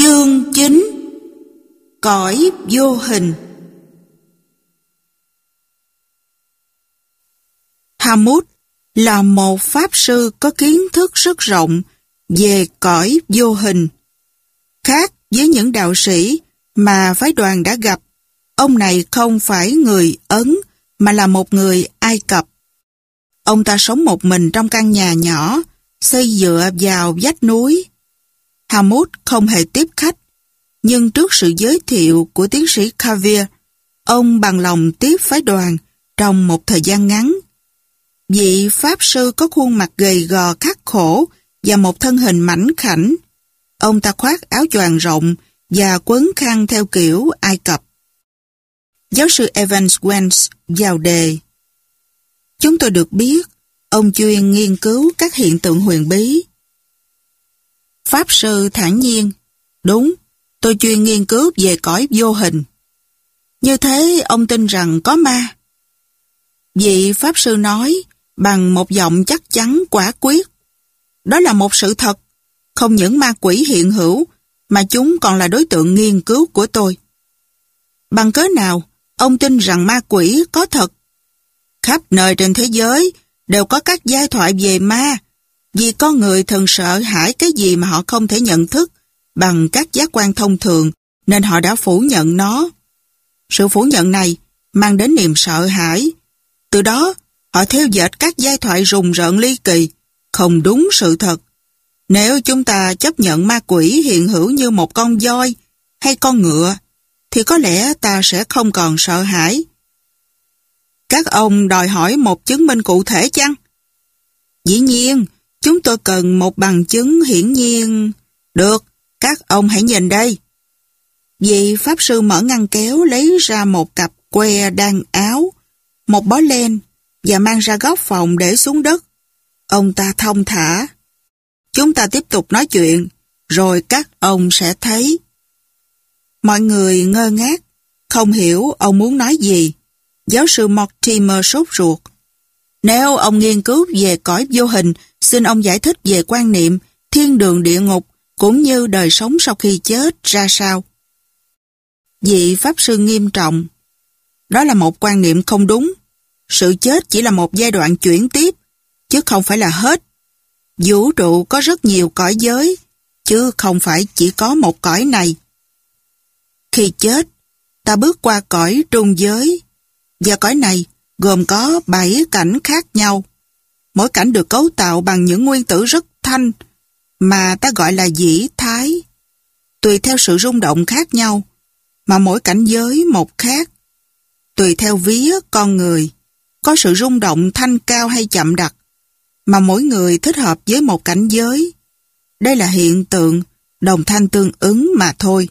Chương 9. Cõi vô hình. Hamut là một pháp sư có kiến thức rất rộng về cõi vô hình. Khác với những đạo sĩ mà phái đoàn đã gặp, ông này không phải người Ấn mà là một người Ai Cập. Ông ta sống một mình trong căn nhà nhỏ, xây dựa vào vách núi. Hamut không hề tiếp khách, nhưng trước sự giới thiệu của tiến sĩ Xavier, ông bằng lòng tiếp phái đoàn trong một thời gian ngắn. Vị pháp sư có khuôn mặt gầy gò khắc khổ và một thân hình mảnh khảnh. Ông ta khoác áo choàng rộng và quấn khăn theo kiểu Ai Cập. Giáo sư Evans Wentz vào đề: "Chúng tôi được biết ông chuyên nghiên cứu các hiện tượng huyền bí." Pháp sư thản nhiên: "Đúng, tôi chuyên nghiên cứu về cõi vô hình." "Như thế ông tin rằng có ma?" Vị pháp sư nói bằng một giọng chắc chắn quả quyết: "Đó là một sự thật. Không những ma quỷ hiện hữu, mà chúng còn là đối tượng nghiên cứu của tôi." "Bằng cớ nào ông tin rằng ma quỷ có thật?" "Khắp nơi trên thế giới đều có các giai thoại về ma, vì con người thường sợ hãi cái gì mà họ không thể nhận thức bằng các giác quan thông thường, nên họ đã phủ nhận nó. Sự phủ nhận này mang đến niềm sợ hãi. Từ đó, họ theo dệt các giai thoại rùng rợn ly kỳ, không đúng sự thật. Nếu chúng ta chấp nhận ma quỷ hiện hữu như một con voi hay con ngựa, thì có lẽ ta sẽ không còn sợ hãi." "Các ông đòi hỏi một chứng minh cụ thể chăng?" "Dĩ nhiên, chúng tôi cần một bằng chứng hiển nhiên." "Được, các ông hãy nhìn đây." Vị pháp sư mở ngăn kéo lấy ra một cặp que đan áo, một bó len và mang ra góc phòng để xuống đất. Ông ta thong thả: "Chúng ta tiếp tục nói chuyện, rồi các ông sẽ thấy." Mọi người ngơ ngác, không hiểu ông muốn nói gì. Giáo sư Mortimer sốt ruột: "Nếu ông nghiên cứu về cõi vô hình, xin ông giải thích về quan niệm thiên đường địa ngục cũng như đời sống sau khi chết ra sao." Vị pháp sư nghiêm trọng: "Đó là một quan niệm không đúng. Sự chết chỉ là một giai đoạn chuyển tiếp, chứ không phải là hết. Vũ trụ có rất nhiều cõi giới, chứ không phải chỉ có một cõi này. Khi chết, ta bước qua cõi trung giới, và cõi này gồm có 7 cảnh khác nhau. Mỗi cảnh được cấu tạo bằng những nguyên tử rất thanh, mà ta gọi là dĩ thái. Tùy theo sự rung động khác nhau, mà mỗi cảnh giới một khác. Tùy theo vía con người, có sự rung động thanh cao hay chậm đặc, mà mỗi người thích hợp với một cảnh giới. Đây là hiện tượng đồng thanh tương ứng mà thôi.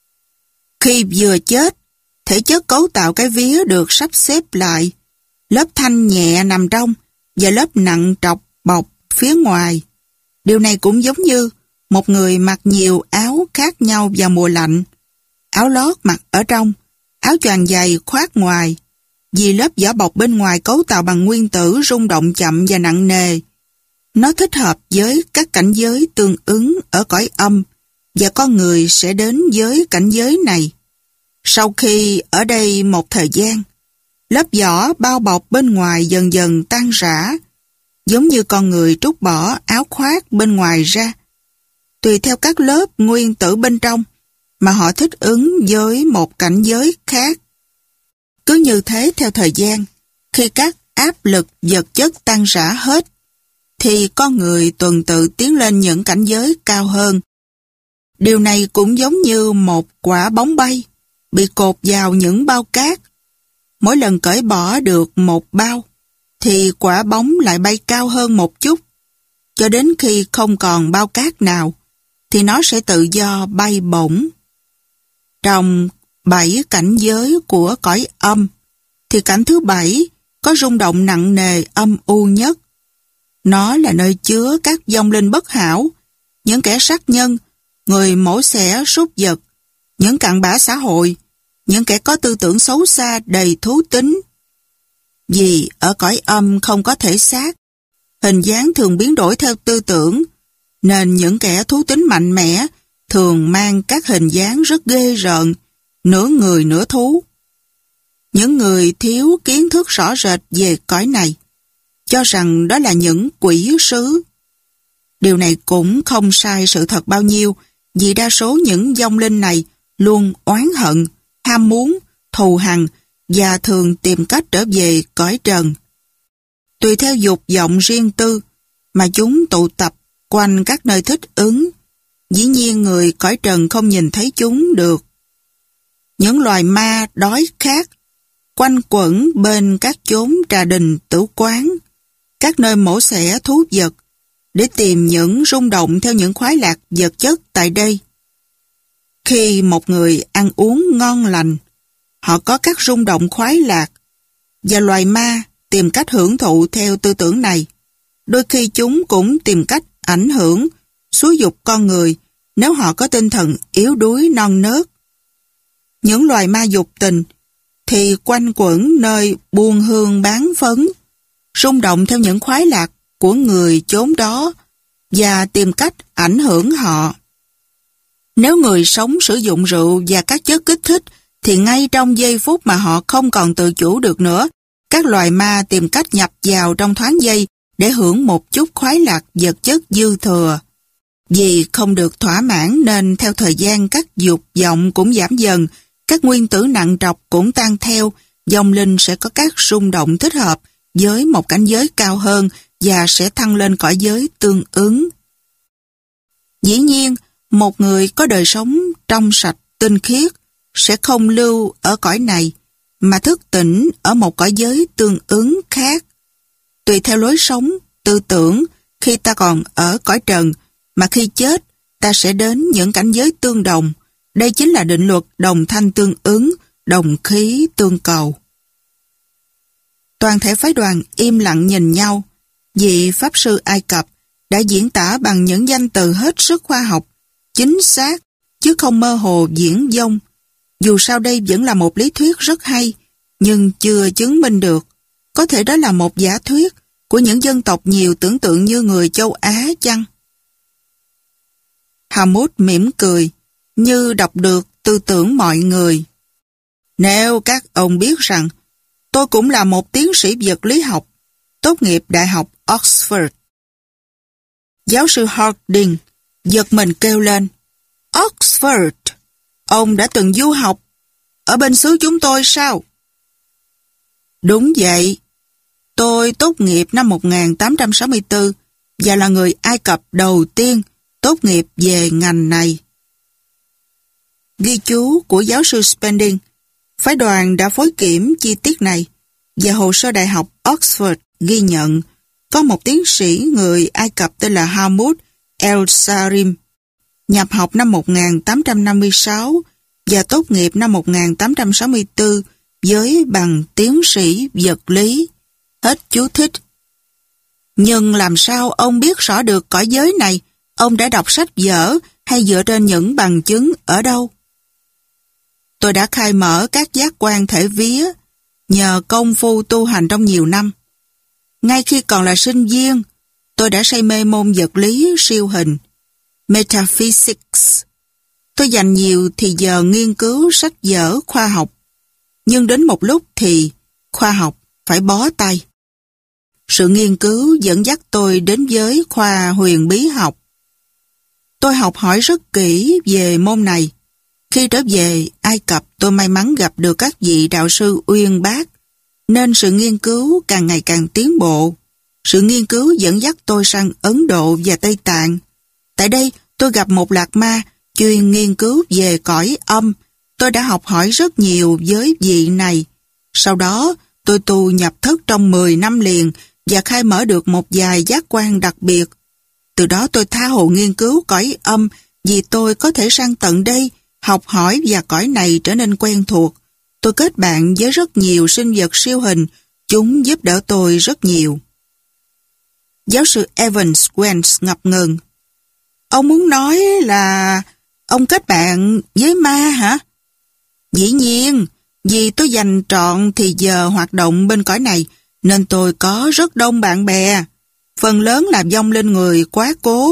Khi vừa chết, thể chất cấu tạo cái vía được sắp xếp lại. Lớp thanh nhẹ nằm trong và lớp nặng trọc bọc phía ngoài. Điều này cũng giống như một người mặc nhiều áo khác nhau vào mùa lạnh. Áo lót mặc ở trong, áo choàng dày khoác ngoài. Vì lớp vỏ bọc bên ngoài cấu tạo bằng nguyên tử rung động chậm và nặng nề. Nó thích hợp với các cảnh giới tương ứng ở cõi âm, và con người sẽ đến với cảnh giới này. Sau khi ở đây một thời gian, lớp vỏ bao bọc bên ngoài dần dần tan rã, giống như con người trút bỏ áo khoác bên ngoài ra. Tùy theo các lớp nguyên tử bên trong mà họ thích ứng với một cảnh giới khác. Cứ như thế theo thời gian, khi các áp lực vật chất tan rã hết, thì con người tuần tự tiến lên những cảnh giới cao hơn. Điều này cũng giống như một quả bóng bay bị cột vào những bao cát. Mỗi lần cởi bỏ được một bao, thì quả bóng lại bay cao hơn một chút. Cho đến khi không còn bao cát nào, thì nó sẽ tự do bay bổng. Trong 7 cảnh giới của cõi âm, thì cảnh thứ 7 có rung động nặng nề âm u nhất. Nó là nơi chứa các vong linh bất hảo, những kẻ sát nhân, người mổ xẻ súc vật, những cặn bã xã hội, những kẻ có tư tưởng xấu xa đầy thú tính. Vì ở cõi âm không có thể xác, hình dáng thường biến đổi theo tư tưởng, nên những kẻ thú tính mạnh mẽ thường thường mang các hình dáng rất ghê rợn, nửa người nửa thú. Những người thiếu kiến thức rõ rệt về cõi này cho rằng đó là những quỷ sứ. Điều này cũng không sai sự thật bao nhiêu, vì đa số những vong linh này luôn oán hận, ham muốn, thù hằn và thường tìm cách trở về cõi trần. Tùy theo dục vọng riêng tư mà chúng tụ tập quanh các nơi thích ứng. Dĩ nhiên người cõi trần không nhìn thấy chúng được. Những loài ma đói khát quanh quẩn bên các chốn trà đình tử quán, các nơi mổ xẻ thú vật để tìm những rung động theo những khoái lạc vật chất tại đây. Khi một người ăn uống ngon lành, họ có các rung động khoái lạc, và loài ma tìm cách hưởng thụ theo tư tưởng này. Đôi khi chúng cũng tìm cách ảnh hưởng, xúi giục con người nếu họ có tinh thần yếu đuối non nớt. Những loài ma dục tình thì quanh quẩn nơi buôn hương bán phấn, rung động theo những khoái lạc của người chốn đó và tìm cách ảnh hưởng họ. Nếu người sống sử dụng rượu và các chất kích thích thì ngay trong giây phút mà họ không còn tự chủ được nữa, các loài ma tìm cách nhập vào trong thoáng giây để hưởng một chút khoái lạc vật chất dư thừa. Vì không được thỏa mãn nên theo thời gian các dục vọng cũng giảm dần, các nguyên tử nặng trọc cũng tan theo, vong linh sẽ có các rung động thích hợp với một cảnh giới cao hơn và sẽ thăng lên cõi giới tương ứng. Dĩ nhiên, một người có đời sống trong sạch, tinh khiết sẽ không lưu ở cõi này mà thức tỉnh ở một cõi giới tương ứng khác. Tùy theo lối sống, tư tưởng, khi ta còn ở cõi trần, mà khi chết, ta sẽ đến những cảnh giới tương đồng. Đây chính là định luật đồng thanh tương ứng, đồng khí tương cầu. Toàn thể phái đoàn im lặng nhìn nhau. Vị Pháp Sư Ai Cập đã diễn tả bằng những danh từ hết sức khoa học, chính xác, chứ không mơ hồ diễn dông. Dù sao đây vẫn là một lý thuyết rất hay, nhưng chưa chứng minh được. Có thể đó là một giả thuyết của những dân tộc nhiều tưởng tượng như người châu Á chăng? Hammond mỉm cười, như đọc được tư tưởng mọi người. Nếu các ông biết rằng tôi cũng là một tiến sĩ vật lý học, tốt nghiệp Đại học Oxford. Giáo sư Harding giật mình kêu lên, Oxford? Ông đã từng du học ở bên xứ chúng tôi sao? Đúng vậy. Tôi tốt nghiệp năm 1864 và là người Ai Cập đầu tiên tốt nghiệp về ngành này. Ghi chú của giáo sư Spending, phái đoàn đã phối kiểm chi tiết này và hồ sơ Đại học Oxford ghi nhận có một tiến sĩ người Ai Cập tên là Hammond El-Sarim, nhập học năm 1856 và tốt nghiệp năm 1864 với bằng tiến sĩ vật lý. Hết chú thích. Nhưng làm sao ông biết rõ được cõi giới này? Ông đã đọc sách vở hay dựa trên những bằng chứng ở đâu? Tôi đã khai mở các giác quan thể vía nhờ công phu tu hành trong nhiều năm. Ngay khi còn là sinh viên, tôi đã say mê môn vật lý siêu hình, Metaphysics. Tôi dành nhiều thì giờ nghiên cứu sách vở khoa học, nhưng đến một lúc thì khoa học phải bó tay. Sự nghiên cứu dẫn dắt tôi đến với khoa huyền bí học. Tôi học hỏi rất kỹ về môn này. Khi trở về Ai Cập, tôi may mắn gặp được các vị đạo sư uyên bác, nên sự nghiên cứu càng ngày càng tiến bộ. Sự nghiên cứu dẫn dắt tôi sang Ấn Độ và Tây Tạng. Tại đây, tôi gặp một lạc ma chuyên nghiên cứu về cõi âm. Tôi đã học hỏi rất nhiều với vị này. Sau đó, tôi tu nhập thất trong 10 năm liền và khai mở được một vài giác quan đặc biệt. Từ đó tôi tha hồ nghiên cứu cõi âm vì tôi có thể sang tận đây, học hỏi và cõi này trở nên quen thuộc. Tôi kết bạn với rất nhiều sinh vật siêu hình, chúng giúp đỡ tôi rất nhiều. Giáo sư Evans Wells ngập ngừng. Ông muốn nói là ông kết bạn với ma hả? Dĩ nhiên, vì tôi dành trọn thì giờ hoạt động bên cõi này, nên tôi có rất đông bạn bè. Phần lớn là vong linh người quá cố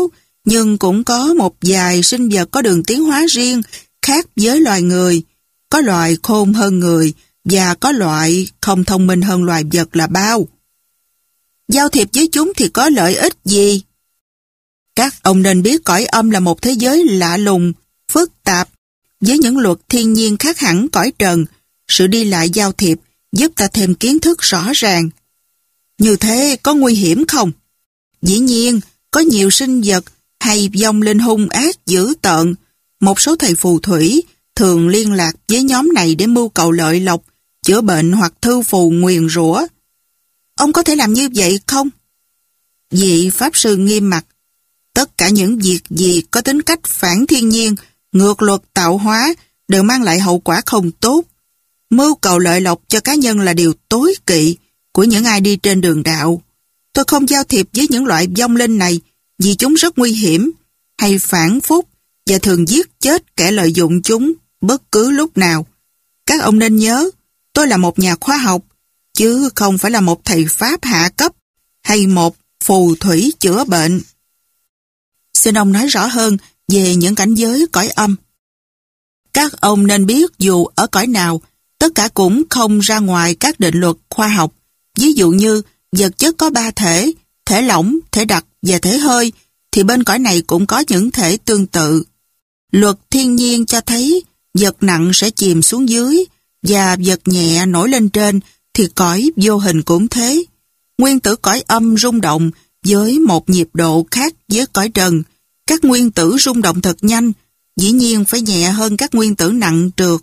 nhưng cũng có một vài sinh vật có đường tiến hóa riêng khác với loài người. Có loài khôn hơn người và có loại không thông minh hơn loài vật là bao. Giao thiệp với chúng thì có lợi ích gì? Các ông nên biết cõi âm là một thế giới lạ lùng, phức tạp, với những luật thiên nhiên khác hẳn cõi trần. Sự đi lại giao thiệp giúp ta thêm kiến thức rõ ràng. Như thế có nguy hiểm không? Dĩ nhiên, có nhiều sinh vật hay vong linh hung ác dữ tợn. Một số thầy phù thủy thường liên lạc với nhóm này để mưu cầu lợi lộc, chữa bệnh hoặc thư phù nguyền rủa. Ông có thể làm như vậy không? Vị Pháp Sư nghiêm mặt. Tất cả những việc gì có tính cách phản thiên nhiên, ngược luật tạo hóa đều mang lại hậu quả không tốt. Mưu cầu lợi lộc cho cá nhân là điều tối kỵ của những ai đi trên đường đạo. Tôi không giao thiệp với những loại vong linh này vì chúng rất nguy hiểm, hay phản phúc và thường giết chết kẻ lợi dụng chúng bất cứ lúc nào. Các ông nên nhớ, tôi là một nhà khoa học, chứ không phải là một thầy Pháp hạ cấp hay một phù thủy chữa bệnh. Xin ông nói rõ hơn về những cảnh giới cõi âm. Các ông nên biết dù ở cõi nào, tất cả cũng không ra ngoài các định luật khoa học. Ví dụ như vật chất có 3 thể, thể lỏng, thể đặc và thể hơi, thì bên cõi này cũng có những thể tương tự. Luật thiên nhiên cho thấy vật nặng sẽ chìm xuống dưới và vật nhẹ nổi lên trên, thì cõi vô hình cũng thế. Nguyên tử cõi âm rung động với một nhịp độ khác với cõi trần. Các nguyên tử rung động thật nhanh, dĩ nhiên phải nhẹ hơn các nguyên tử nặng trượt.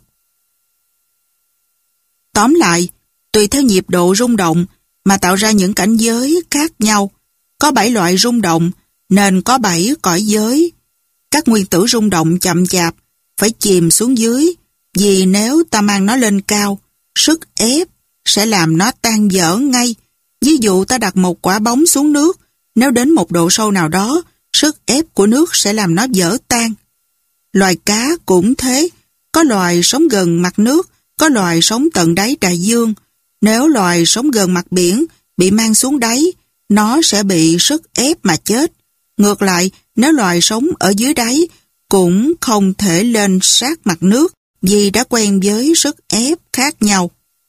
Tóm lại, tùy theo nhịp độ rung động mà tạo ra những cảnh giới khác nhau. Có 7 loại rung động, nên có 7 cõi giới. Các nguyên tử rung động chậm chạp, phải chìm xuống dưới, vì nếu ta mang nó lên cao, sức ép sẽ làm nó tan vỡ ngay. Ví dụ ta đặt một quả bóng xuống nước, nếu đến một độ sâu nào đó, sức ép của nước sẽ làm nó vỡ tan. Loài cá cũng thế, có loài sống gần mặt nước, có loài sống tận đáy đại dương. Nếu loài sống gần mặt biển bị mang xuống đáy, nó sẽ bị sức ép mà chết. Ngược lại, nếu loài sống ở dưới đáy cũng không thể lên sát mặt nước vì đã quen với sức ép khác nhau.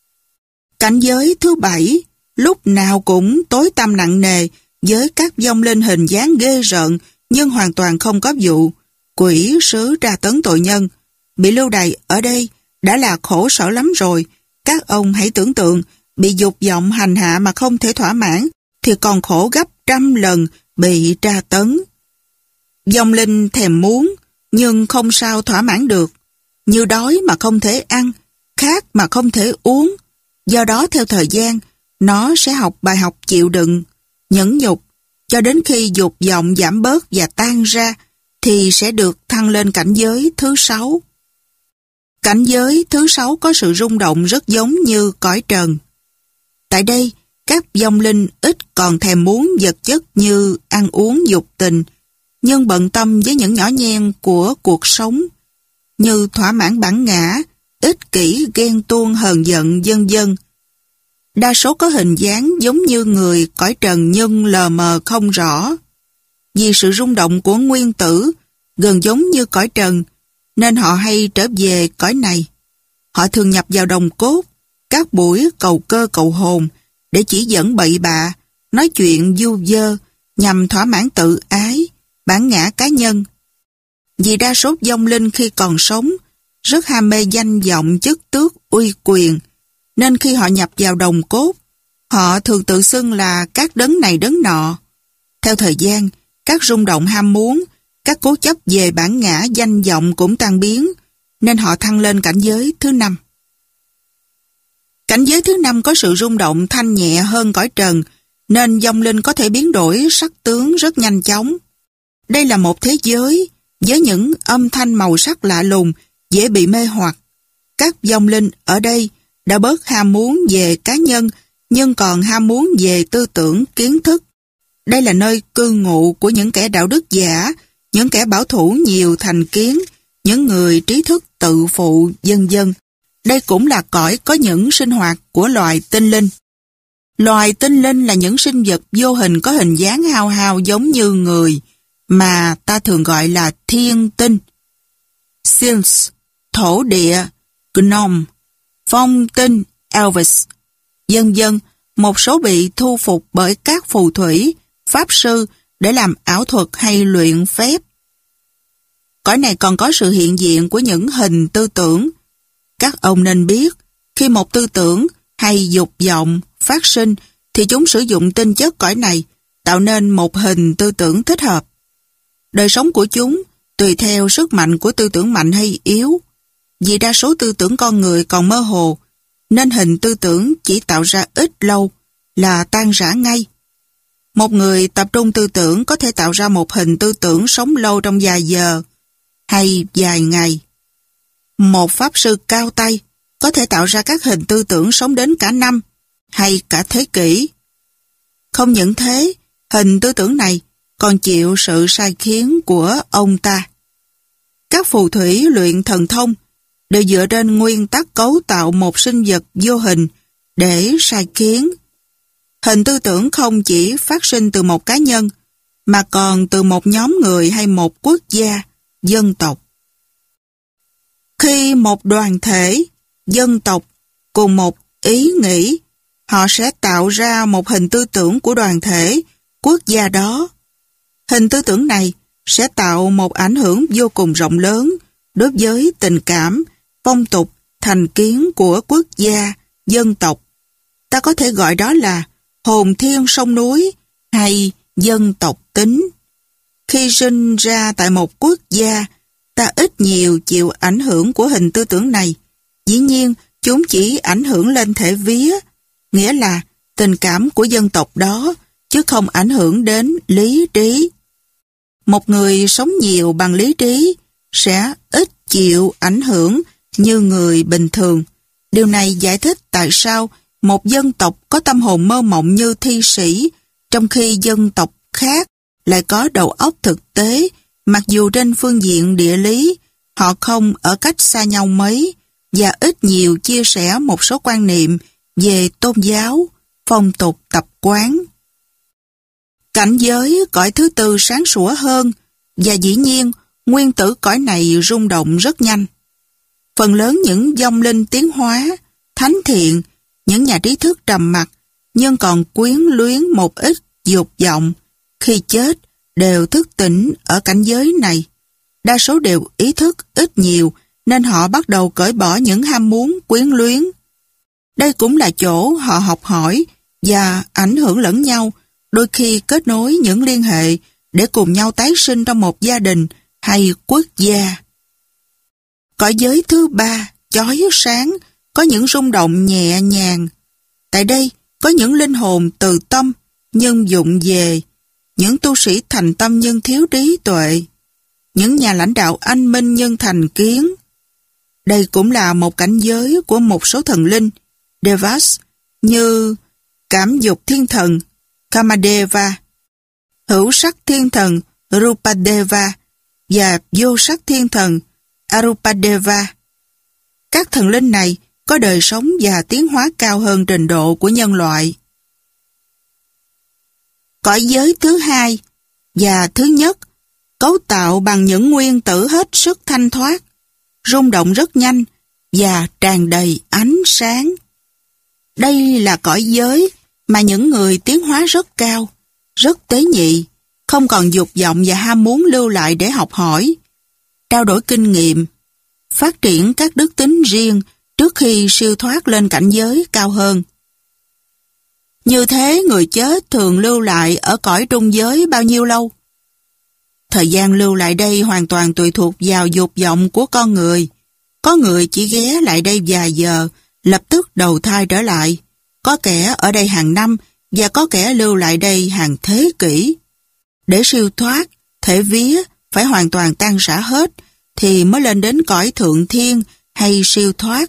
Cảnh giới thứ 7 lúc nào cũng tối tăm nặng nề với các vong linh hình dáng ghê rợn nhưng hoàn toàn không có vụ. Quỷ sứ tra tấn tội nhân. Bị lưu đày ở đây đã là khổ sở lắm rồi. Các ông hãy tưởng tượng bị dục vọng hành hạ mà không thể thỏa mãn thì còn khổ gấp 100 lần bị tra tấn. Vong linh thèm muốn nhưng không sao thỏa mãn được. Như đói mà không thể ăn, khát mà không thể uống. Do đó theo thời gian, nó sẽ học bài học chịu đựng, nhẫn nhục, cho đến khi dục vọng giảm bớt và tan ra, thì sẽ được thăng lên cảnh giới thứ 6. Cảnh giới thứ 6 có sự rung động rất giống như cõi trần. Tại đây, các vong linh ít còn thèm muốn vật chất như ăn uống dục tình, nhưng bận tâm với những nhỏ nhen của cuộc sống, như thỏa mãn bản ngã, ích kỷ, ghen tuông, hờn giận, vân vân. Đa số có hình dáng giống như người cõi trần nhưng lờ mờ không rõ. Vì sự rung động của nguyên tử gần giống như cõi trần, nên họ hay trở về cõi này. Họ thường nhập vào đồng cốt, các buổi cầu cơ cầu hồn, để chỉ dẫn bậy bạ, nói chuyện du vơ, nhằm thỏa mãn tự ái, bản ngã cá nhân. Vì đa số vong linh khi còn sống, rất ham mê danh vọng, chức tước, uy quyền, nên khi họ nhập vào đồng cốt, họ thường tự xưng là các đấng này đấng nọ. Theo thời gian, các rung động ham muốn, các cố chấp về bản ngã danh vọng cũng tan biến, nên họ thăng lên cảnh giới thứ 5. Cảnh giới thứ 5 có sự rung động thanh nhẹ hơn cõi trần, nên vong linh có thể biến đổi sắc tướng rất nhanh chóng. Đây là một thế giới với những âm thanh màu sắc lạ lùng, dễ bị mê hoặc. Các vong linh ở đây đã bớt ham muốn về cá nhân, nhưng còn ham muốn về tư tưởng, kiến thức. Đây là nơi cư ngụ của những kẻ đạo đức giả, những kẻ bảo thủ nhiều thành kiến, những người trí thức tự phụ, vân vân. Đây cũng là cõi có những sinh hoạt của loài tinh linh. Loài tinh linh là những sinh vật vô hình có hình dáng hao hao giống như người, mà ta thường gọi là thiên tinh. Sils, thổ địa, gnome, phong tinh, elves, vân vân, một số bị thu phục bởi các phù thủy, pháp sư để làm ảo thuật hay luyện phép. Cõi này còn có sự hiện diện của những hình tư tưởng. Các ông nên biết, khi một tư tưởng hay dục vọng phát sinh thì chúng sử dụng tinh chất cõi này tạo nên một hình tư tưởng thích hợp. Đời sống của chúng tùy theo sức mạnh của tư tưởng mạnh hay yếu. Vì đa số tư tưởng con người còn mơ hồ, nên hình tư tưởng chỉ tạo ra ít lâu là tan rã ngay. Một người tập trung tư tưởng có thể tạo ra một hình tư tưởng sống lâu trong vài giờ hay vài ngày. Một pháp sư cao tay có thể tạo ra các hình tư tưởng sống đến cả năm hay cả thế kỷ. Không những thế, hình tư tưởng này còn chịu sự sai khiến của ông ta. Các phù thủy luyện thần thông đều dựa trên nguyên tắc cấu tạo một sinh vật vô hình để sai khiến. Hình tư tưởng không chỉ phát sinh từ một cá nhân, mà còn từ một nhóm người hay một quốc gia, dân tộc. Khi một đoàn thể, dân tộc cùng một ý nghĩ, họ sẽ tạo ra một hình tư tưởng của đoàn thể, quốc gia đó. Hình tư tưởng này sẽ tạo một ảnh hưởng vô cùng rộng lớn đối với tình cảm, phong tục, thành kiến của quốc gia, dân tộc. Ta có thể gọi đó là hồn thiên sông núi hay dân tộc tính. Khi sinh ra tại một quốc gia, ta ít nhiều chịu ảnh hưởng của hình tư tưởng này. Dĩ nhiên, chúng chỉ ảnh hưởng lên thể vía, nghĩa là tình cảm của dân tộc đó, chứ không ảnh hưởng đến lý trí. Một người sống nhiều bằng lý trí sẽ ít chịu ảnh hưởng như người bình thường. Điều này giải thích tại sao một dân tộc có tâm hồn mơ mộng như thi sĩ, trong khi dân tộc khác lại có đầu óc thực tế, mặc dù trên phương diện địa lý, họ không ở cách xa nhau mấy và ít nhiều chia sẻ một số quan niệm về tôn giáo, phong tục tập quán. Cảnh giới cõi thứ tư sáng sủa hơn, và dĩ nhiên nguyên tử cõi này rung động rất nhanh. Phần lớn những vong linh tiến hóa, thánh thiện, những nhà trí thức trầm mặc nhưng còn quyến luyến một ít dục vọng, khi chết đều thức tỉnh ở cảnh giới này. Đa số đều ý thức ít nhiều nên họ bắt đầu cởi bỏ những ham muốn quyến luyến. Đây cũng là chỗ họ học hỏi và ảnh hưởng lẫn nhau, đôi khi kết nối những liên hệ để cùng nhau tái sinh trong một gia đình hay quốc gia. Cõi giới thứ ba, chói sáng, có những rung động nhẹ nhàng. Tại đây có những linh hồn từ tâm nhưng vụng về, những tu sĩ thành tâm nhưng thiếu trí tuệ, những nhà lãnh đạo anh minh nhưng thành kiến. Đây cũng là một cảnh giới của một số thần linh, Devas, như cảm dục thiên thần, Kamadeva, hữu sắc thiên thần, Rupadeva và vô sắc thiên thần, Arupadeva. Các thần linh này có đời sống và tiến hóa cao hơn trình độ của nhân loại. Cõi giới thứ hai và thứ nhất cấu tạo bằng những nguyên tử hết sức thanh thoát, rung động rất nhanh và tràn đầy ánh sáng. Đây là cõi giới mà những người tiến hóa rất cao, rất tế nhị, không còn dục vọng và ham muốn lưu lại để học hỏi, trao đổi kinh nghiệm, phát triển các đức tính riêng trước khi siêu thoát lên cảnh giới cao hơn. Như thế người chết thường lưu lại ở cõi trung giới bao nhiêu lâu? Thời gian lưu lại đây hoàn toàn tùy thuộc vào dục vọng của con người. Có người chỉ ghé lại đây vài giờ, lập tức đầu thai trở lại. Có kẻ ở đây hàng năm và có kẻ lưu lại đây hàng thế kỷ. Để siêu thoát, thể vía phải hoàn toàn tan rã hết thì mới lên đến cõi thượng thiên hay siêu thoát.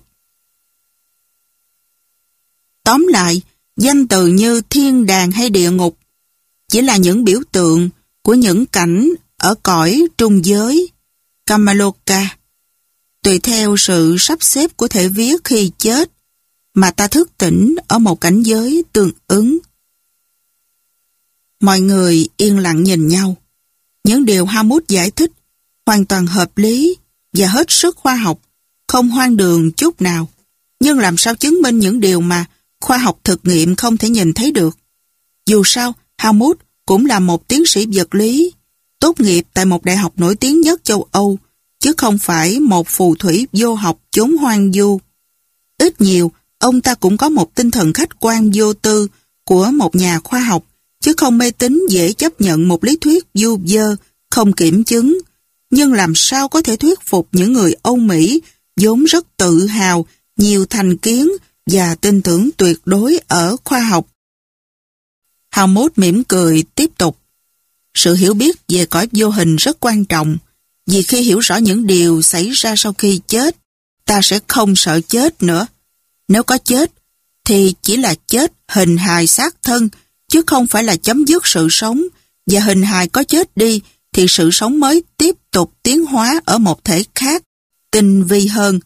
Tóm lại, danh từ như thiên đàng hay địa ngục chỉ là những biểu tượng của những cảnh ở cõi trung giới, Kamaloka. Tùy theo sự sắp xếp của thể vía khi chết mà ta thức tỉnh ở một cảnh giới tương ứng. Mọi người yên lặng nhìn nhau. Những điều Helmut giải thích hoàn toàn hợp lý và hết sức khoa học, không hoang đường chút nào. Nhưng làm sao chứng minh những điều mà khoa học thực nghiệm không thể nhìn thấy được? Dù sao, Helmut cũng là một tiến sĩ vật lý, tốt nghiệp tại một đại học nổi tiếng nhất châu Âu, chứ không phải một phù thủy vô học chốn hoang vu. Ít nhiều, ông ta cũng có một tinh thần khách quan vô tư của một nhà khoa học, chứ không mê tín dễ chấp nhận một lý thuyết vu vơ, không kiểm chứng. Nhưng làm sao có thể thuyết phục những người Âu Mỹ vốn rất tự hào, nhiều thành kiến và tin tưởng tuyệt đối ở khoa học? Helmut mỉm cười tiếp tục. Sự hiểu biết về cõi vô hình rất quan trọng, vì khi hiểu rõ những điều xảy ra sau khi chết, ta sẽ không sợ chết nữa. Nếu có chết, thì chỉ là chết hình hài xác thân, chứ không phải là chấm dứt sự sống, và hình hài có chết đi, thì sự sống mới tiếp tục tiến hóa ở một thể khác, tinh vi hơn.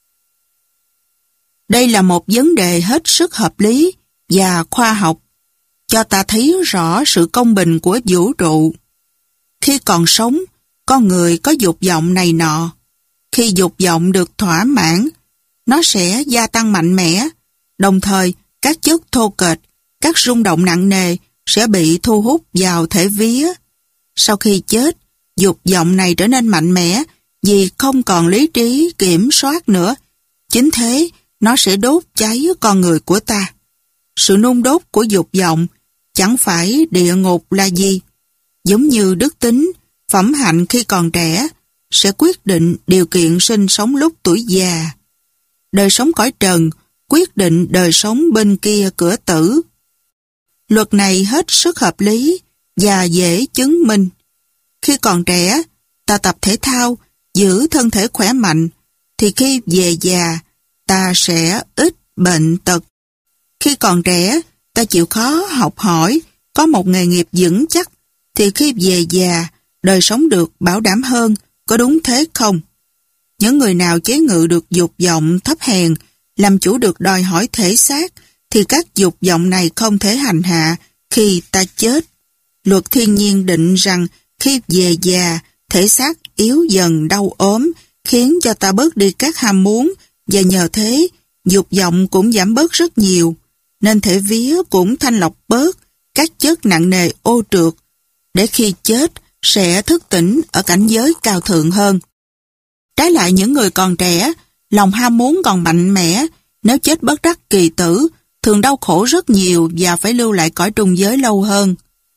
Đây là một vấn đề hết sức hợp lý và khoa học, cho ta thấy rõ sự công bình của vũ trụ. Khi còn sống, con người có dục vọng này nọ. Khi dục vọng được thỏa mãn, nó sẽ gia tăng mạnh mẽ. Đồng thời, các chất thô kệch, các rung động nặng nề sẽ bị thu hút vào thể vía. Sau khi chết, dục vọng này trở nên mạnh mẽ vì không còn lý trí kiểm soát nữa. Chính thế, nó sẽ đốt cháy con người của ta. Sự nung đốt của dục vọng chẳng phải địa ngục là gì. Giống như đức tính, phẩm hạnh khi còn trẻ sẽ quyết định điều kiện sinh sống lúc tuổi già. Đời sống cõi trần quyết định đời sống bên kia cửa tử. Luật này hết sức hợp lý và dễ chứng minh. Khi còn trẻ, ta tập thể thao, giữ thân thể khỏe mạnh, thì khi về già, ta sẽ ít bệnh tật. Khi còn trẻ, ta chịu khó học hỏi, có một nghề nghiệp vững chắc, thì khi về già, đời sống được bảo đảm hơn, có đúng thế không? Những người nào chế ngự được dục vọng thấp hèn, làm chủ được đòi hỏi thể xác, thì các dục vọng này không thể hành hạ khi ta chết. Luật thiên nhiên định rằng khi về già, thể xác yếu dần đau ốm, khiến cho ta bớt đi các ham muốn, và nhờ thế, dục vọng cũng giảm bớt rất nhiều, nên thể vía cũng thanh lọc bớt các chất nặng nề ô trượt, để khi chết sẽ thức tỉnh ở cảnh giới cao thượng hơn. Trái lại những người còn trẻ, lòng ham muốn còn mạnh mẽ, nếu chết bất đắc kỳ tử, thường đau khổ rất nhiều và phải lưu lại cõi trùng giới lâu hơn.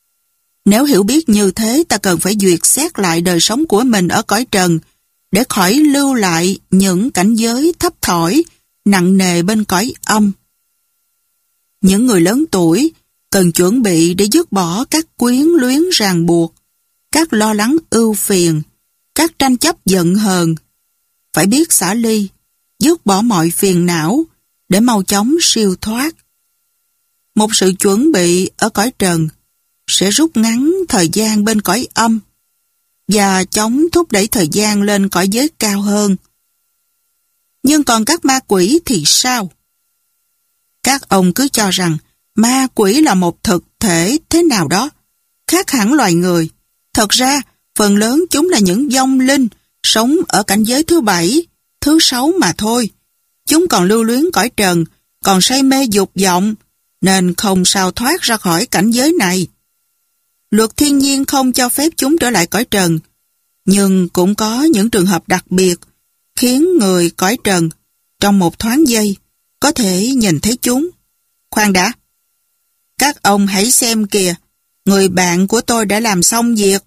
Nếu hiểu biết như thế, ta cần phải duyệt xét lại đời sống của mình ở cõi trần, để khỏi lưu lại những cảnh giới thấp thỏi, nặng nề bên cõi âm. Những người lớn tuổi cần chuẩn bị để dứt bỏ các quyến luyến ràng buộc, các lo lắng ưu phiền, các tranh chấp giận hờn. Phải biết xả ly, dứt bỏ mọi phiền não để mau chóng siêu thoát. Một sự chuẩn bị ở cõi trần sẽ rút ngắn thời gian bên cõi âm và chống thúc đẩy thời gian lên cõi giới cao hơn. Nhưng còn các ma quỷ thì sao? Các ông cứ cho rằng ma quỷ là một thực thể thế nào đó, khác hẳn loài người. Thật ra, phần lớn chúng là những vong linh sống ở cảnh giới thứ 7, thứ 6 mà thôi. Chúng còn lưu luyến cõi trần, còn say mê dục vọng, nên không sao thoát ra khỏi cảnh giới này. Luật thiên nhiên không cho phép chúng trở lại cõi trần, nhưng cũng có những trường hợp đặc biệt khiến người cõi trần trong một thoáng giây có thể nhìn thấy chúng. Khoan đã, các ông hãy xem kìa, người bạn của tôi đã làm xong việc.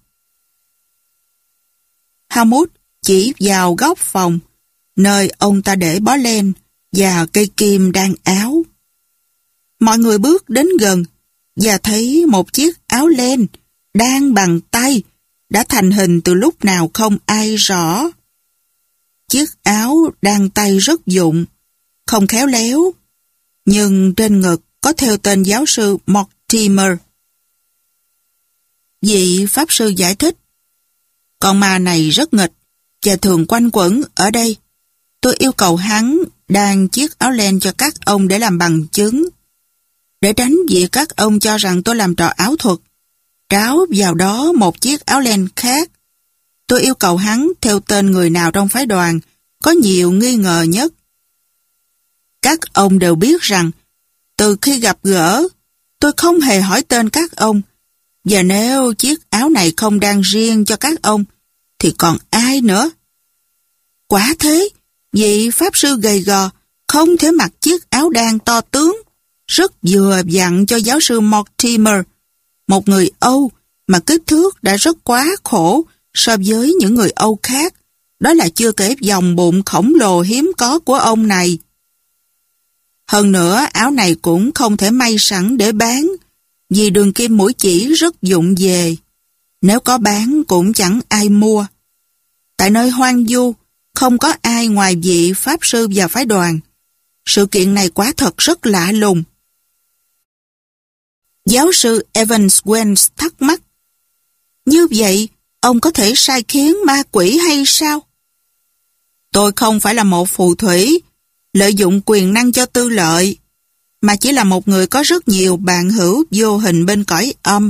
Helmut chỉ vào góc phòng, nơi ông ta để bó len và cây kim đan áo. Mọi người bước đến gần và thấy một chiếc áo len đan bằng tay đã thành hình từ lúc nào không ai rõ. Chiếc áo đan tay rất dụng, không khéo léo, nhưng trên ngực có thêu tên giáo sư Mortimer. Vị pháp sư giải thích, con ma này rất nghịch và thường quanh quẩn ở đây. Tôi yêu cầu hắn đan chiếc áo len cho các ông để làm bằng chứng, để tránh việc các ông cho rằng tôi làm trò ảo thuật. tráo vào đó một chiếc áo len khác. Tôi yêu cầu hắn theo tên người nào trong phái đoàn có nhiều nghi ngờ nhất. Các ông đều biết rằng từ khi gặp gỡ, tôi không hề hỏi tên các ông, và nếu chiếc áo này không đang riêng cho các ông, thì còn ai nữa? Quả thế, vị Pháp sư gầy gò không thể mặc chiếc áo đan to tướng, rất vừa vặn cho giáo sư Mortimer, một người Âu mà kích thước đã rất quá khổ so với những người Âu khác, đó là chưa kể vòng bụng khổng lồ hiếm có của ông này. Hơn nữa, áo này cũng không thể may sẵn để bán, vì đường kim mũi chỉ rất vụng về. Nếu có bán cũng chẳng ai mua. Tại nơi hoang vu, không có ai ngoài vị Pháp sư và phái đoàn. Sự kiện này quả thật rất lạ lùng. Giáo sư Evans Wells thắc mắc. Như vậy, ông có thể sai khiến ma quỷ hay sao? Tôi không phải là một phù thủy, lợi dụng quyền năng cho tư lợi, mà chỉ là một người có rất nhiều bạn hữu vô hình bên cõi âm.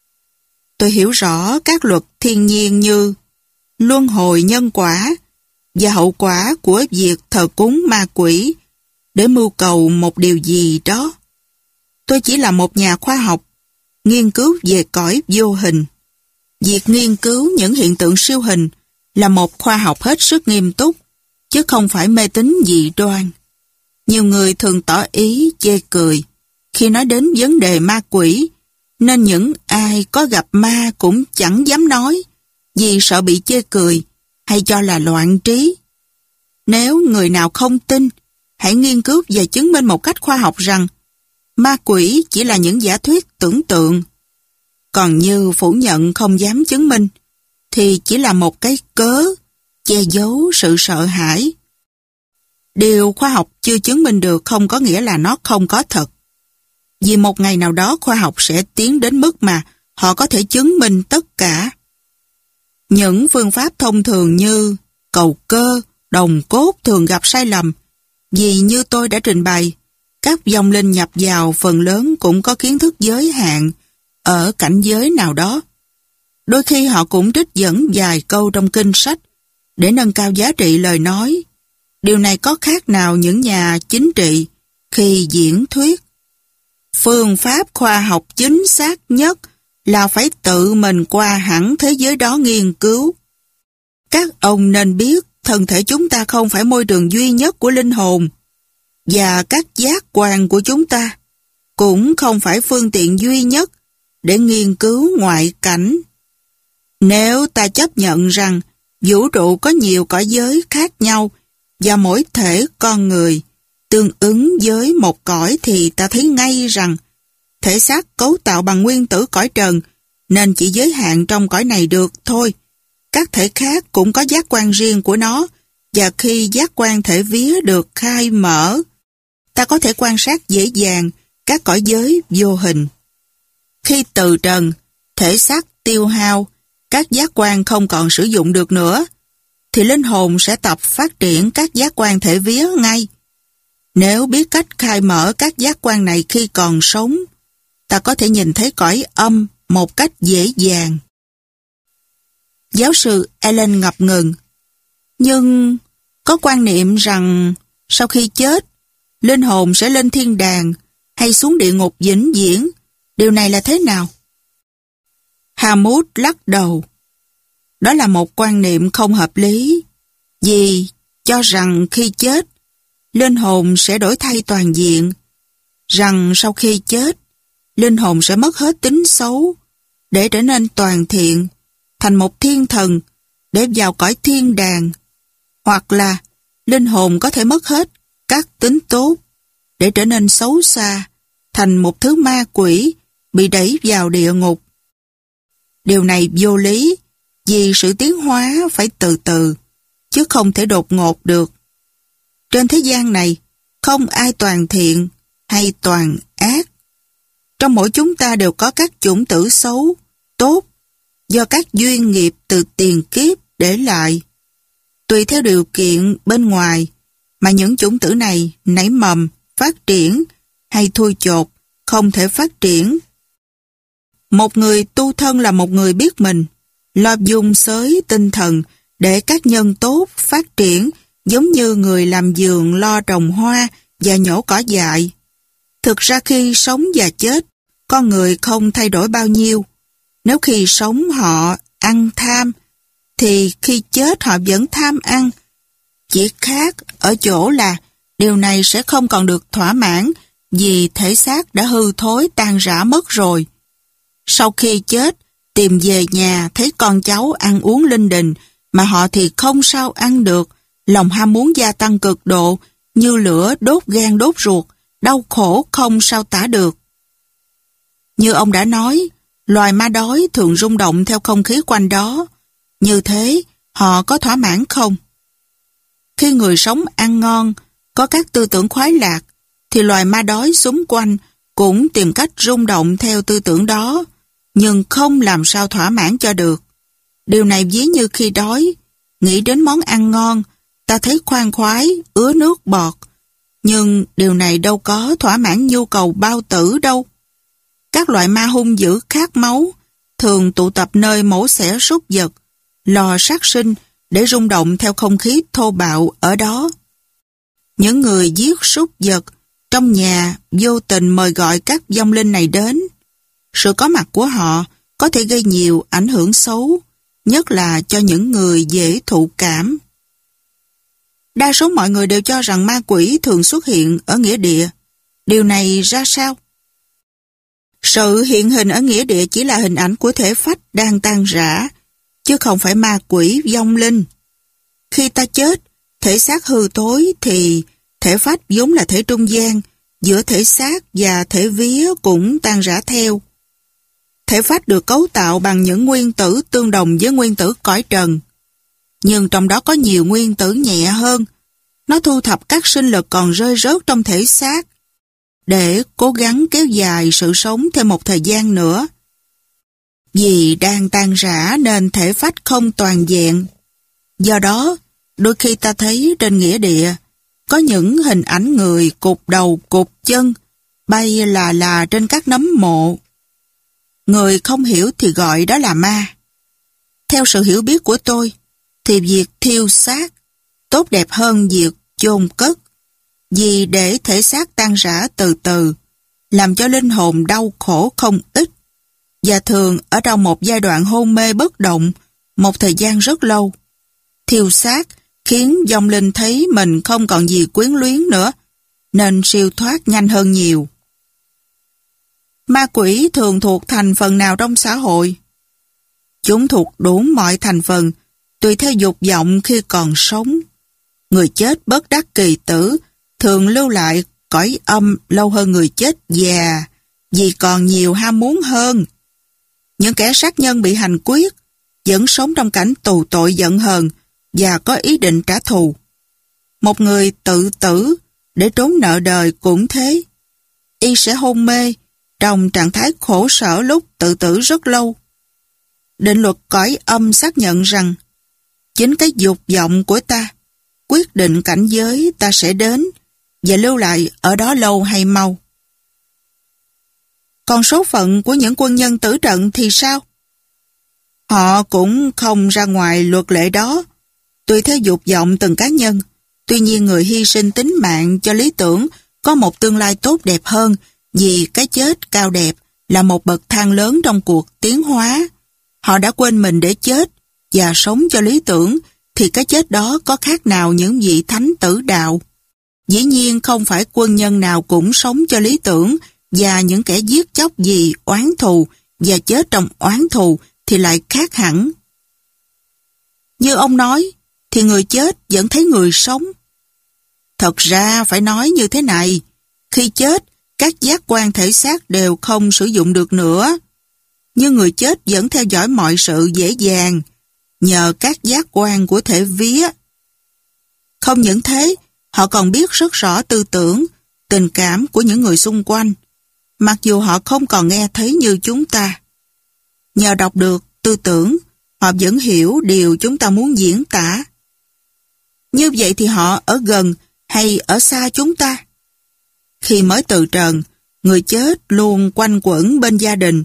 Tôi hiểu rõ các luật thiên nhiên như luân hồi nhân quả và hậu quả của việc thờ cúng ma quỷ để mưu cầu một điều gì đó. Tôi chỉ là một nhà khoa học, nghiên cứu về cõi vô hình. Việc nghiên cứu những hiện tượng siêu hình là một khoa học hết sức nghiêm túc, chứ không phải mê tín dị đoan. Nhiều người thường tỏ ý chê cười khi nói đến vấn đề ma quỷ, nên những ai có gặp ma cũng chẳng dám nói, vì sợ bị chê cười hay cho là loạn trí. Nếu người nào không tin, hãy nghiên cứu và chứng minh một cách khoa học rằng ma quỷ chỉ là những giả thuyết tưởng tượng. Còn như phủ nhận không dám chứng minh, thì chỉ là một cái cớ che giấu sự sợ hãi. Điều khoa học chưa chứng minh được không có nghĩa là nó không có thật. Vì một ngày nào đó khoa học sẽ tiến đến mức mà họ có thể chứng minh tất cả. Những phương pháp thông thường như cầu cơ, đồng cốt thường gặp sai lầm, vì như tôi đã trình bày, các vong linh nhập vào phần lớn cũng có kiến thức giới hạn ở cảnh giới nào đó. Đôi khi họ cũng trích dẫn vài câu trong kinh sách để nâng cao giá trị lời nói. Điều này có khác nào những nhà chính trị khi diễn thuyết. Phương pháp khoa học chính xác nhất là phải tự mình qua hẳn thế giới đó nghiên cứu. Các ông nên biết thân thể chúng ta không phải môi trường duy nhất của linh hồn, và các giác quan của chúng ta cũng không phải phương tiện duy nhất để nghiên cứu ngoại cảnh. Nếu ta chấp nhận rằng vũ trụ có nhiều cõi giới khác nhau và mỗi thể con người tương ứng với một cõi, thì ta thấy ngay rằng thể xác cấu tạo bằng nguyên tử cõi trần nên chỉ giới hạn trong cõi này được thôi. Các thể khác cũng có giác quan riêng của nó, và khi giác quan thể vía được khai mở, ta có thể quan sát dễ dàng các cõi giới vô hình. Khi từ trần, thể xác tiêu hao, các giác quan không còn sử dụng được nữa, thì linh hồn sẽ tập phát triển các giác quan thể vía ngay. Nếu biết cách khai mở các giác quan này khi còn sống, ta có thể nhìn thấy cõi âm một cách dễ dàng. Giáo sư Allen ngập ngừng. Nhưng có quan niệm rằng sau khi chết, linh hồn sẽ lên thiên đàng hay xuống địa ngục vĩnh viễn. Điều này là thế nào? Hammond lắc đầu. Đó là một quan niệm không hợp lý, vì cho rằng khi chết, linh hồn sẽ đổi thay toàn diện, rằng sau khi chết, linh hồn sẽ mất hết tính xấu để trở nên toàn thiện, thành một thiên thần để vào cõi thiên đàng, hoặc là linh hồn có thể mất hết các tính tốt để trở nên xấu xa, thành một thứ ma quỷ bị đẩy vào địa ngục. Điều này vô lý, vì sự tiến hóa phải từ từ, chứ không thể đột ngột được. Trên thế gian này, không ai toàn thiện hay toàn ác. Trong mỗi chúng ta đều có các chủng tử xấu, tốt, do các duyên nghiệp từ tiền kiếp để lại. Tùy theo điều kiện bên ngoài mà những chủng tử này nảy mầm, phát triển hay thui chột, không thể phát triển. Một người tu thân là một người biết mình, lo dung xới tinh thần để các nhân tốt phát triển giống như người làm vườn lo trồng hoa và nhổ cỏ dại. Thực ra khi sống và chết, con người không thay đổi bao nhiêu. Nếu khi sống họ ăn tham, thì khi chết họ vẫn tham ăn. Chỉ khác ở chỗ là điều này sẽ không còn được thỏa mãn vì thể xác đã hư thối tan rã mất rồi. Sau khi chết, tìm về nhà thấy con cháu ăn uống linh đình mà họ thì không sao ăn được, lòng ham muốn gia tăng cực độ như lửa đốt gan đốt ruột, đau khổ không sao tả được. Như ông đã nói, loài ma đói thường rung động theo không khí quanh đó. Như thế, họ có thỏa mãn không? Khi người sống ăn ngon, có các tư tưởng khoái lạc, thì loài ma đói xung quanh cũng tìm cách rung động theo tư tưởng đó, nhưng không làm sao thỏa mãn cho được. Điều này ví như khi đói, nghĩ đến món ăn ngon, ta thấy khoan khoái, ứa nước bọt, nhưng điều này đâu có thỏa mãn nhu cầu bao tử đâu. Các loại ma hung dữ khát máu thường tụ tập nơi mổ xẻ súc vật, lò sát sinh để rung động theo không khí thô bạo ở đó. Những người giết súc vật trong nhà vô tình mời gọi các vong linh này đến. Sự có mặt của họ có thể gây nhiều ảnh hưởng xấu, nhất là cho những người dễ thụ cảm. Đa số mọi người đều cho rằng ma quỷ thường xuất hiện ở nghĩa địa. Điều này ra sao? Sự hiện hình ở nghĩa địa chỉ là hình ảnh của thể phách đang tan rã, chứ không phải ma quỷ vong linh. Khi ta chết, thể xác hư thối thì thể phách vốn là thể trung gian, giữa thể xác và thể vía cũng tan rã theo. Thể phách được cấu tạo bằng những nguyên tử tương đồng với nguyên tử cõi trần. Nhưng trong đó có nhiều nguyên tử nhẹ hơn. Nó thu thập các sinh lực còn rơi rớt trong thể xác để cố gắng kéo dài sự sống thêm một thời gian nữa. Vì đang tan rã nên thể phách không toàn vẹn. Do đó, đôi khi ta thấy trên nghĩa địa có những hình ảnh người cụp đầu cụp chân bay là trên các nấm mộ. Người không hiểu thì gọi đó là ma. Theo sự hiểu biết của tôi, thì việc thiêu xác tốt đẹp hơn việc chôn cất, vì để thể xác tan rã từ từ, làm cho linh hồn đau khổ không ít, và thường ở trong một giai đoạn hôn mê bất động, một thời gian rất lâu. Thiêu xác khiến vong linh thấy mình không còn gì quyến luyến nữa, nên siêu thoát nhanh hơn nhiều. Ma quỷ thường thuộc thành phần nào trong xã hội? Chúng thuộc đủ mọi thành phần, tùy theo dục vọng khi còn sống. Người chết bất đắc kỳ tử thường lưu lại cõi âm lâu hơn người chết già, vì còn nhiều ham muốn hơn. Những kẻ sát nhân bị hành quyết vẫn sống trong cảnh tù tội giận hờn và có ý định trả thù. Một người tự tử để trốn nợ đời cũng thế. Y sẽ hôn mê trong trạng thái khổ sở lúc tự tử rất lâu. Định luật cõi âm xác nhận rằng chính cái dục vọng của ta quyết định cảnh giới ta sẽ đến và lưu lại ở đó lâu hay mau. Còn số phận của những quân nhân tử trận thì sao? Họ cũng không ra ngoài luật lệ đó, tùy theo dục vọng từng cá nhân. Tuy nhiên người hy sinh tính mạng cho lý tưởng có một tương lai tốt đẹp hơn, vì cái chết cao đẹp là một bậc thang lớn trong cuộc tiến hóa. Họ đã quên mình để chết và sống cho lý tưởng, thì cái chết đó có khác nào những vị thánh tử đạo. Dĩ nhiên không phải quân nhân nào cũng sống cho lý tưởng, và những kẻ giết chóc vì oán thù và chết trong oán thù thì lại khác hẳn. Như ông nói, thì người chết vẫn thấy người sống. Thật ra phải nói như thế này, khi chết, các giác quan thể xác đều không sử dụng được nữa. Nhưng người chết vẫn theo dõi mọi sự dễ dàng, nhờ các giác quan của thể vía. Không những thế, họ còn biết rất rõ tư tưởng, tình cảm của những người xung quanh, mặc dù họ không còn nghe thấy như chúng ta. Nhờ đọc được tư tưởng, họ vẫn hiểu điều chúng ta muốn diễn tả. Như vậy thì họ ở gần hay ở xa chúng ta? Khi mới từ trần, người chết luôn quanh quẩn bên gia đình,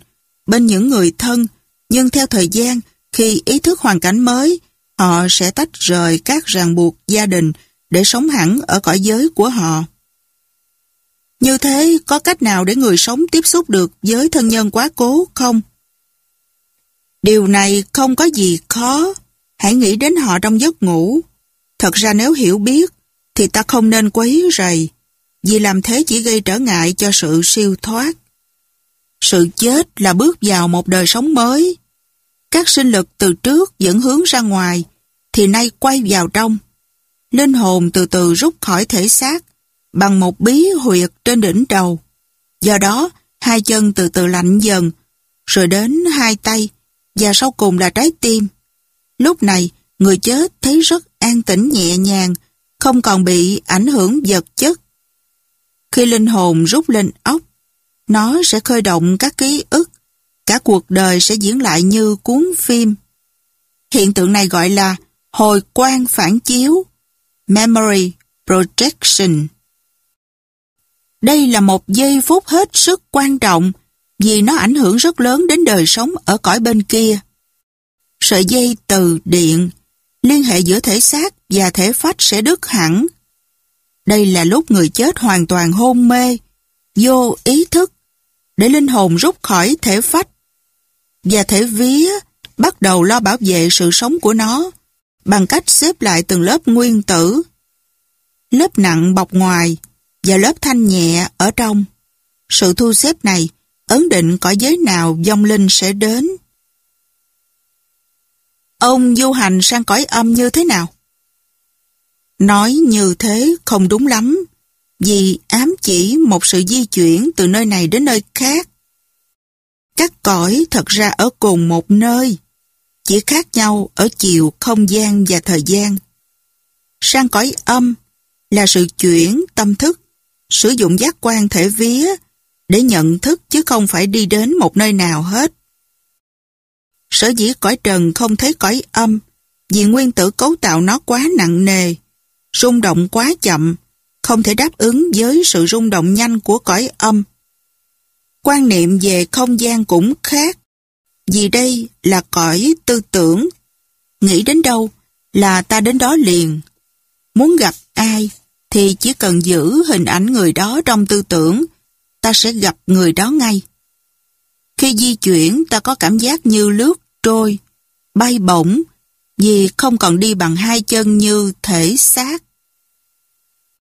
bên những người thân, nhưng theo thời gian, khi ý thức hoàn cảnh mới, họ sẽ tách rời các ràng buộc gia đình để sống hẳn ở cõi giới của họ. Như thế, có cách nào để người sống tiếp xúc được với thân nhân quá cố không? Điều này không có gì khó. Hãy nghĩ đến họ trong giấc ngủ. Thật ra nếu hiểu biết, thì ta không nên quấy rầy, vì làm thế chỉ gây trở ngại cho sự siêu thoát. Sự chết là bước vào một đời sống mới. Các sinh lực từ trước dẫn hướng ra ngoài, thì nay quay vào trong. Linh hồn từ từ rút khỏi thể xác bằng một bí huyệt trên đỉnh đầu. Do đó, hai chân từ từ lạnh dần, rồi đến hai tay, và sau cùng là trái tim. Lúc này, người chết thấy rất an tĩnh nhẹ nhàng, không còn bị ảnh hưởng vật chất. Khi linh hồn rút lên óc, nó sẽ khơi động các ký ức, cả cuộc đời sẽ diễn lại như cuốn phim. Hiện tượng này gọi là hồi quang phản chiếu, memory projection. Đây là một giây phút hết sức quan trọng vì nó ảnh hưởng rất lớn đến đời sống ở cõi bên kia. Sợi dây từ điện, liên hệ giữa thể xác và thể phách sẽ đứt hẳn. Đây là lúc người chết hoàn toàn hôn mê, vô ý thức, để linh hồn rút khỏi thể phách, và thể vía bắt đầu lo bảo vệ sự sống của nó bằng cách xếp lại từng lớp nguyên tử. Lớp nặng bọc ngoài và lớp thanh nhẹ ở trong. Sự thu xếp này ấn định cõi giới nào vong linh sẽ đến. Ông du hành sang cõi âm như thế nào? Nói như thế không đúng lắm, vì ám chỉ một sự di chuyển từ nơi này đến nơi khác. Các cõi thật ra ở cùng một nơi, chỉ khác nhau ở chiều không gian và thời gian. Sang cõi âm là sự chuyển tâm thức, sử dụng giác quan thể vía để nhận thức chứ không phải đi đến một nơi nào hết. Sở dĩ cõi trần không thấy cõi âm vì nguyên tử cấu tạo nó quá nặng nề, rung động quá chậm, không thể đáp ứng với sự rung động nhanh của cõi âm. Quan niệm về không gian cũng khác, vì đây là cõi tư tưởng. Nghĩ đến đâu là ta đến đó liền. Muốn gặp ai thì chỉ cần giữ hình ảnh người đó trong tư tưởng, ta sẽ gặp người đó ngay. Khi di chuyển ta có cảm giác như lướt trôi, bay bổng, vì không còn đi bằng hai chân như thể xác.